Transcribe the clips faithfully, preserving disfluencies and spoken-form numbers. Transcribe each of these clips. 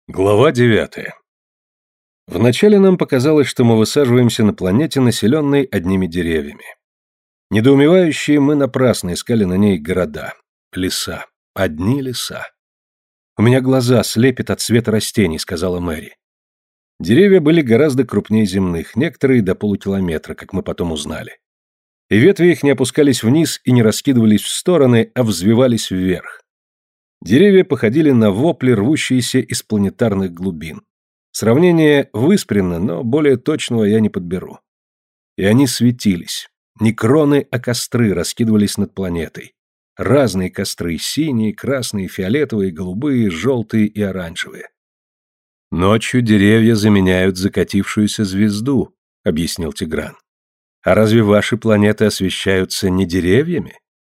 Глава девятая. Вначале нам показалось, что мы высаживаемся на планете, населенной одними деревьями. Недоумевающие мы напрасно искали на ней города, леса, одни леса. «У меня глаза слепят от цвета растений», — сказала Мэри. Деревья были гораздо крупнее земных, некоторые до полукилометра, как мы потом узнали. И ветви их не опускались вниз и не раскидывались в стороны, а взвивались вверх. Деревья походили на вопли, рвущиеся из планетарных глубин. Сравнение выспренно, но более точного я не подберу. И они светились. Не кроны, а костры раскидывались над планетой. Разные костры — синие, красные, фиолетовые, голубые, желтые и оранжевые. «Ночью деревья заменяют закатившуюся звезду», — объяснил Тигран. «А разве ваши планеты освещаются не деревьями?»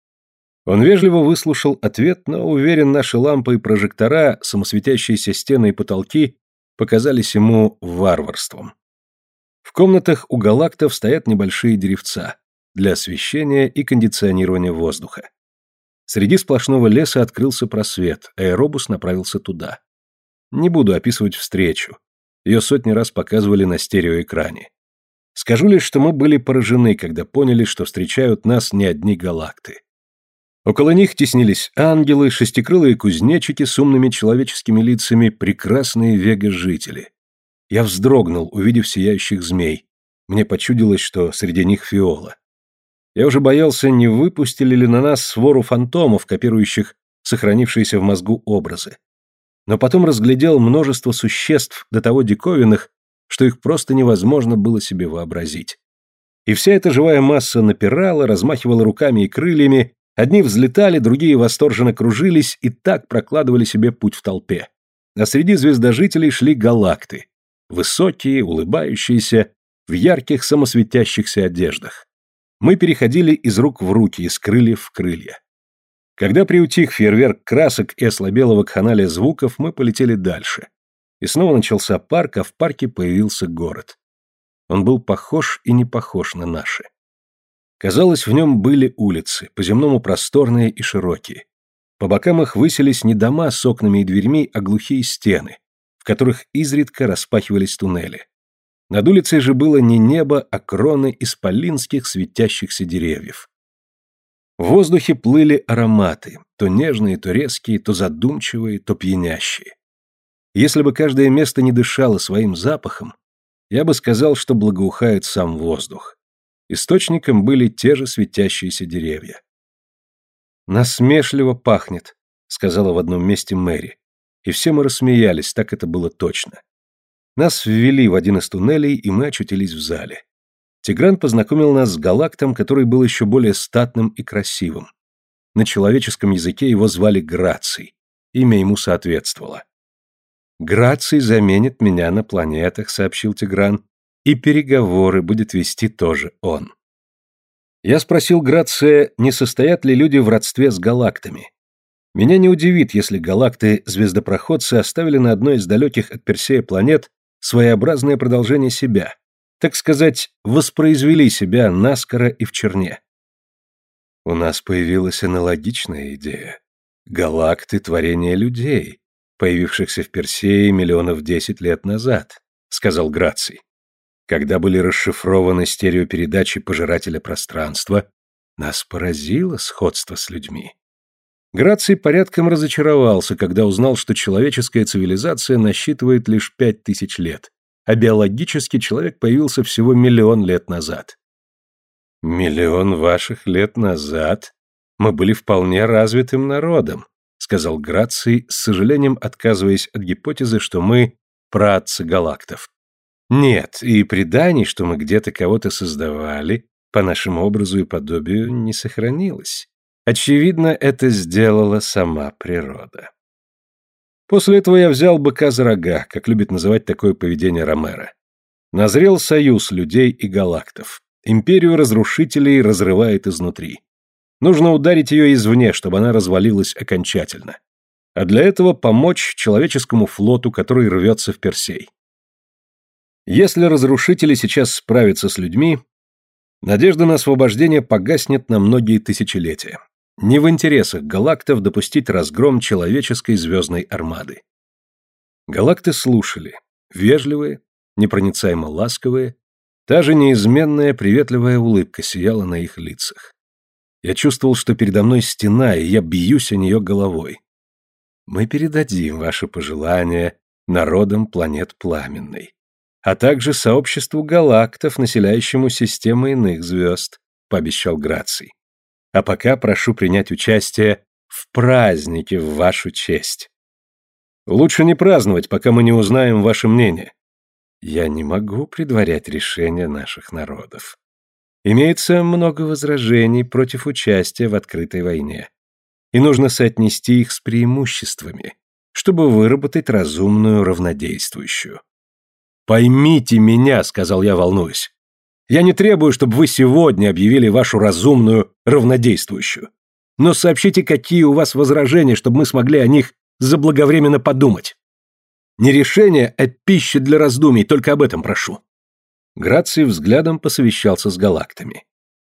Он вежливо выслушал ответ, но, уверен, наши лампы и прожектора, самосветящиеся стены и потолки показались ему варварством. В комнатах у галактов стоят небольшие деревца для освещения и кондиционирования воздуха. Среди сплошного леса открылся просвет, аэробус направился туда. Не буду описывать встречу. Ее сотни раз показывали на стереоэкране. Скажу лишь, что мы были поражены, когда поняли, что встречают нас не одни галакты. Около них теснились ангелы, шестикрылые кузнечики с умными человеческими лицами, прекрасные вега-жители. Я вздрогнул, увидев сияющих змей. Мне почудилось, что среди них Фиола. Я уже боялся, не выпустили ли на нас свору фантомов, копирующих сохранившиеся в мозгу образы. Но потом разглядел множество существ, до того диковинных, что их просто невозможно было себе вообразить. И вся эта живая масса напирала, размахивала руками и крыльями. Одни взлетали, другие восторженно кружились и так прокладывали себе путь в толпе. А среди звездожителей шли галакты. Высокие, улыбающиеся, в ярких самосветящихся одеждах. Мы переходили из рук в руки, из крыльев в крылья. Когда приутих фейерверк красок и ослабела вакханалия звуков, мы полетели дальше. И снова начался парк, а в парке появился город. Он был похож и не похож на наши. Казалось, в нем были улицы, по-земному просторные и широкие. По бокам их высились не дома с окнами и дверьми, а глухие стены, в которых изредка распахивались туннели. Над улицей же было не небо, а кроны исполинских светящихся деревьев. В воздухе плыли ароматы, то нежные, то резкие, то задумчивые, то пьянящие. Если бы каждое место не дышало своим запахом, я бы сказал, что благоухает сам воздух. Источником были те же светящиеся деревья. «Насмешливо пахнет», — сказала в одном месте Мэри. И все мы рассмеялись, так это было точно. Нас ввели в один из туннелей, и мы очутились в зале. Тигран познакомил нас с галактом, который был еще более статным и красивым. На человеческом языке его звали Граций. Имя ему соответствовало. «Граций заменит меня на планетах», — сообщил Тигран. И переговоры будет вести тоже он. Я спросил Грация, не состоят ли люди в родстве с галактами. Меня не удивит, если галакты-звездопроходцы оставили на одной из далеких от Персея планет своеобразное продолжение себя, так сказать, воспроизвели себя наскоро и в черне. У нас появилась аналогичная идея. Галакты — творение людей, появившихся в Персее миллионов десять лет назад, сказал Граций. Когда были расшифрованы стереопередачи пожирателя пространства, нас поразило сходство с людьми. Граций порядком разочаровался, когда узнал, что человеческая цивилизация насчитывает лишь пять тысяч лет, а биологически человек появился всего миллион лет назад. «Миллион ваших лет назад мы были вполне развитым народом», сказал Граций, с сожалением отказываясь от гипотезы, что мы праотцы галактов. Нет, и преданий, что мы где-то кого-то создавали, по нашему образу и подобию, не сохранилось. Очевидно, это сделала сама природа. После этого я взял быка за рога, как любит называть такое поведение Ромеро. Назрел союз людей и галактов. Империю разрушителей разрывает изнутри. Нужно ударить ее извне, чтобы она развалилась окончательно. А для этого помочь человеческому флоту, который рвется в Персей. Если разрушители сейчас справятся с людьми, надежда на освобождение погаснет на многие тысячелетия. Не в интересах галактов допустить разгром человеческой звездной армады. Галакты слушали, вежливые, непроницаемо ласковые, та же неизменная приветливая улыбка сияла на их лицах. Я чувствовал, что передо мной стена, и я бьюсь о нее головой. Мы передадим ваши пожелания народам планет Пламенной, а также сообществу галактов, населяющему системы иных звезд, пообещал Граций. А пока прошу принять участие в празднике в вашу честь. Лучше не праздновать, пока мы не узнаем ваше мнение. Я не могу предварять решения наших народов. Имеется много возражений против участия в открытой войне, и нужно соотнести их с преимуществами, чтобы выработать разумную равнодействующую. «Поймите меня», — сказал я, волнуясь. «Я не требую, чтобы вы сегодня объявили вашу разумную равнодействующую. Но сообщите, какие у вас возражения, чтобы мы смогли о них заблаговременно подумать. Не решение, а пища для раздумий, только об этом прошу». Граций взглядом посовещался с галактами.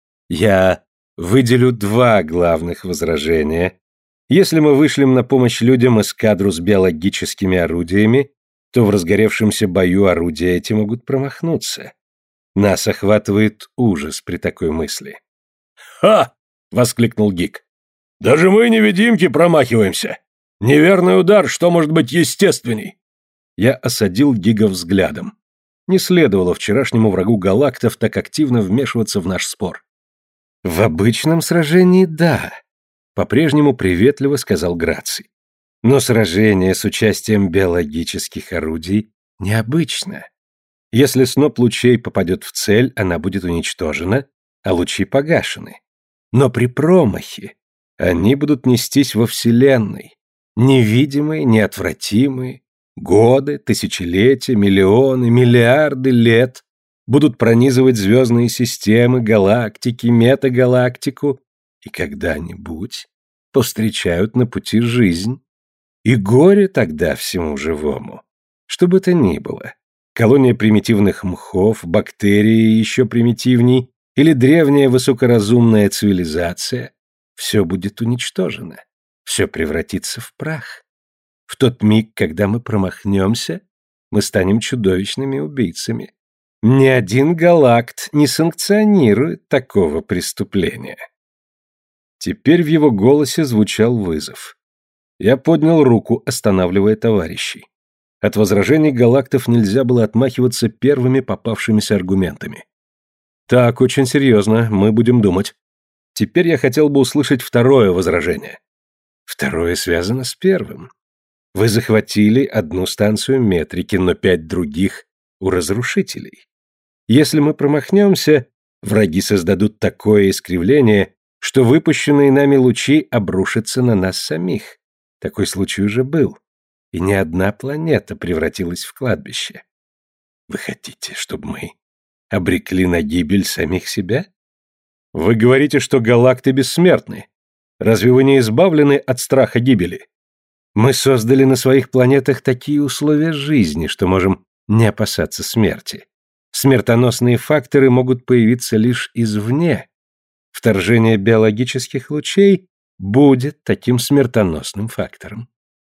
«Я выделю два главных возражения. Если мы вышлем на помощь людям эскадру с биологическими орудиями, то в разгоревшемся бою орудия эти могут промахнуться. Нас охватывает ужас при такой мысли». «Ха!» — воскликнул Гик. «Даже мы, невидимки, промахиваемся. Неверный удар, что может быть естественней?» Я осадил Гига взглядом. Не следовало вчерашнему врагу галактов так активно вмешиваться в наш спор. «В обычном сражении — да», — по-прежнему приветливо сказал Граций. «Но сражение с участием биологических орудий необычно. Если сноп лучей попадет в цель, она будет уничтожена, а лучи погашены. Но при промахе они будут нестись во Вселенной, невидимые, неотвратимые, годы, тысячелетия, миллионы, миллиарды лет будут пронизывать звездные системы, галактики, метагалактику, и когда-нибудь повстречают на пути жизнь. И горе тогда всему живому. Что бы то ни было, колония примитивных мхов, бактерии еще примитивней, или древняя высокоразумная цивилизация, все будет уничтожено, все превратится в прах. В тот миг, когда мы промахнемся, мы станем чудовищными убийцами. Ни один галакт не санкционирует такого преступления». Теперь в его голосе звучал вызов. Я поднял руку, останавливая товарищей. От возражений галактов нельзя было отмахиваться первыми попавшимися аргументами. «Так, очень серьезно, мы будем думать. Теперь я хотел бы услышать второе возражение». «Второе связано с первым. Вы захватили одну станцию метрики, но пять других у разрушителей. Если мы промахнемся, враги создадут такое искривление, что выпущенные нами лучи обрушатся на нас самих. Такой случай уже был, и ни одна планета превратилась в кладбище. Вы хотите, чтобы мы обрекли на гибель самих себя? Вы говорите, что галакты бессмертны. Разве вы не избавлены от страха гибели? Мы создали на своих планетах такие условия жизни, что можем не опасаться смерти. Смертоносные факторы могут появиться лишь извне. Вторжение биологических лучей будет таким смертоносным фактором.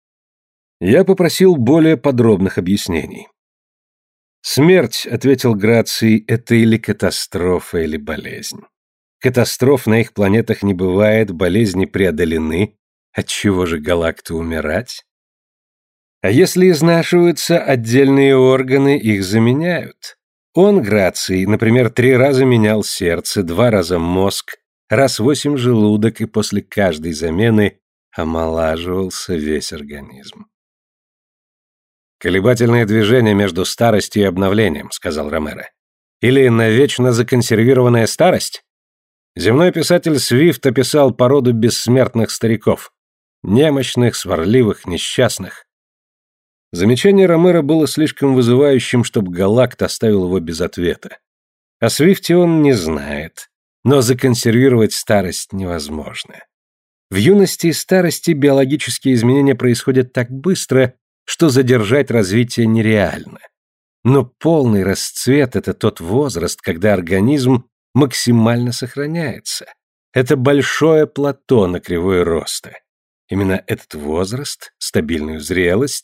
Я попросил более подробных объяснений. «Смерть», — ответил Граций, — «это или катастрофа, или болезнь. Катастроф на их планетах не бывает, болезни преодолены. Отчего же галакты умирать? А если изнашиваются отдельные органы, их заменяют. Он, Граций, например, три раза менял сердце, два раза мозг, раз восемь желудок, и после каждой замены омолаживался весь организм». «Колебательное движение между старостью и обновлением», — сказал Ромеро. «Или навечно законсервированная старость?» Земной писатель Свифт описал породу бессмертных стариков. Немощных, сварливых, несчастных. Замечание Ромеро было слишком вызывающим, чтобы галакт оставил его без ответа. О Свифте он не знает, но законсервировать старость невозможно. В юности и старости биологические изменения происходят так быстро, что задержать развитие нереально. Но полный расцвет – это тот возраст, когда организм максимально сохраняется. Это большое плато на кривой роста. Именно этот возраст, стабильную зрелость,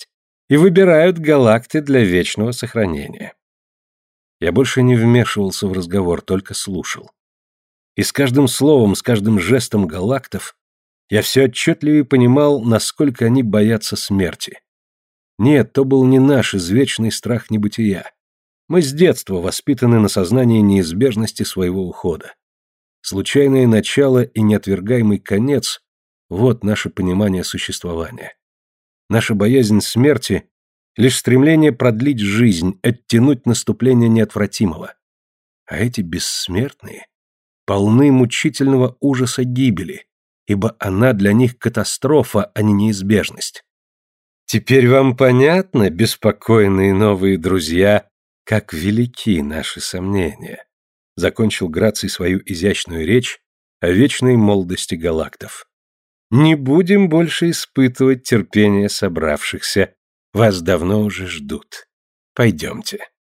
и выбирают галакты для вечного сохранения. Я больше не вмешивался в разговор, только слушал. И с каждым словом, с каждым жестом галактов я все отчетливее понимал, насколько они боятся смерти. Нет, то был не наш извечный страх небытия. Мы с детства воспитаны на сознании неизбежности своего ухода. Случайное начало и неотвергаемый конец — вот наше понимание существования. Наша боязнь смерти — лишь стремление продлить жизнь, оттянуть наступление неотвратимого. А эти бессмертные полны мучительного ужаса гибели, ибо она для них катастрофа, а не неизбежность. Теперь вам понятно, беспокойные новые друзья, как велики наши сомнения. Закончил Граций свою изящную речь о вечной молодости галактов. Не будем больше испытывать терпение собравшихся. Вас давно уже ждут. Пойдемте.